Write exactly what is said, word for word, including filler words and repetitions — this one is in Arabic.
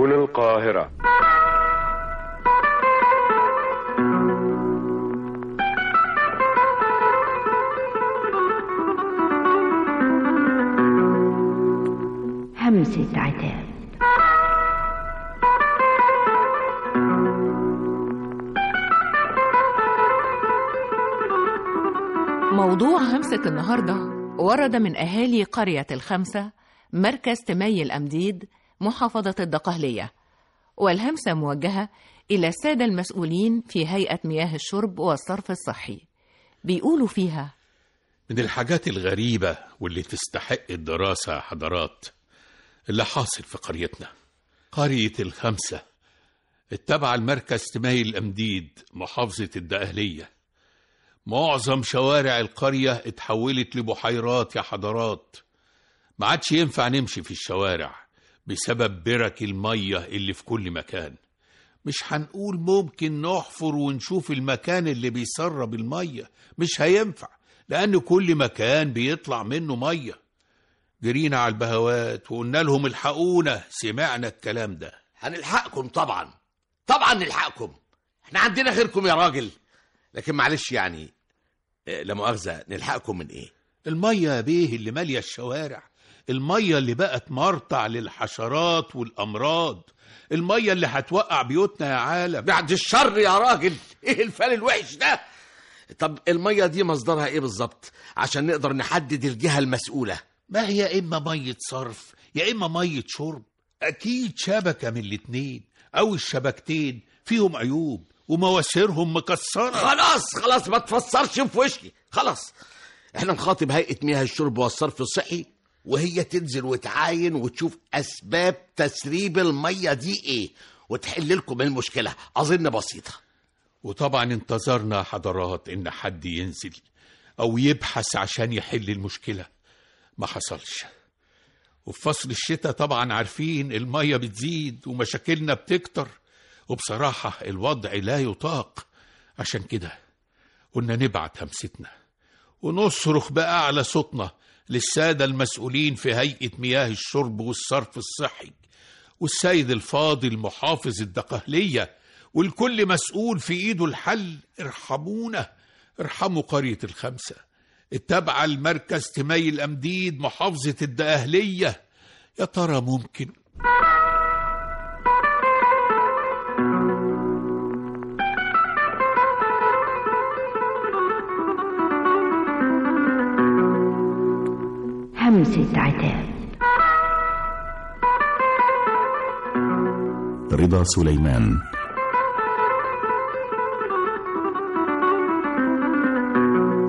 هنا القاهرة. همسة عتاب. موضوع همسة النهاردة ورد من أهالي قرية الخمسة، مركز تمي الأمديد، محافظة الدقهلية، والهمسة موجهة إلى السادة المسؤولين في هيئة مياه الشرب والصرف الصحي. بيقولوا فيها: من الحاجات الغريبة واللي تستحق الدراسة حضرات اللي حاصل في قريتنا. قرية الخمسة التابعة المركز تمي الأمديد، محافظة الدقهلية. معظم شوارع القرية اتحولت لبحيرات يا حضرات، ما عادش ينفع نمشي في الشوارع بسبب برك المية اللي في كل مكان. مش هنقول ممكن نحفر ونشوف المكان اللي بيسرب المية، مش هينفع، لأن كل مكان بيطلع منه مية. جرينا على البهوات وقلنا لهم الحقونا، سمعنا الكلام ده. هنلحقكم طبعا، طبعا نلحقكم، احنا عندنا غيركم يا راجل. لكن معلش يعني لا مؤاخذة، نلحقكم من ايه؟ المية يا بيه اللي مالية الشوارع، المية اللي بقت مرتع للحشرات والأمراض، المية اللي هتوقع بيوتنا يا عالم. بعد الشر يا راجل، ايه الفال الوحش ده؟ طب المية دي مصدرها ايه بالظبط عشان نقدر نحدد الجهة المسؤولة؟ ما هي إما مية صرف يا إما مية شرب، أكيد شبكة من الاتنين، أو الشبكتين فيهم عيوب ومواسيرهم مكسرة. خلاص خلاص ما تفسرش في وشي، خلاص احنا نخاطب هيئة مياه الشرب والصرف الصحي، وهي تنزل وتعاين وتشوف أسباب تسريب المية دي ايه وتحل لكم المشكلة. أظن بسيطة. وطبعا انتظرنا حضرات إن حد ينزل أو يبحث عشان يحل المشكلة، ما حصلش. وفي فصل الشتاء طبعا عارفين المية بتزيد ومشاكلنا بتكتر، وبصراحة الوضع لا يطاق. عشان كده قلنا نبعت همستنا ونصرخ بأعلى صوتنا للسادة المسؤولين في هيئة مياه الشرب والصرف الصحي، والسيد الفاضل محافظ الدقهلية، والكل مسؤول في إيده الحل. ارحمونا، ارحموا قرية الخمسة التابعة المركز تمي الأمديد، محافظة الدقهلية. يا ترى ممكن؟ همسة عتاب. رضا سليمان.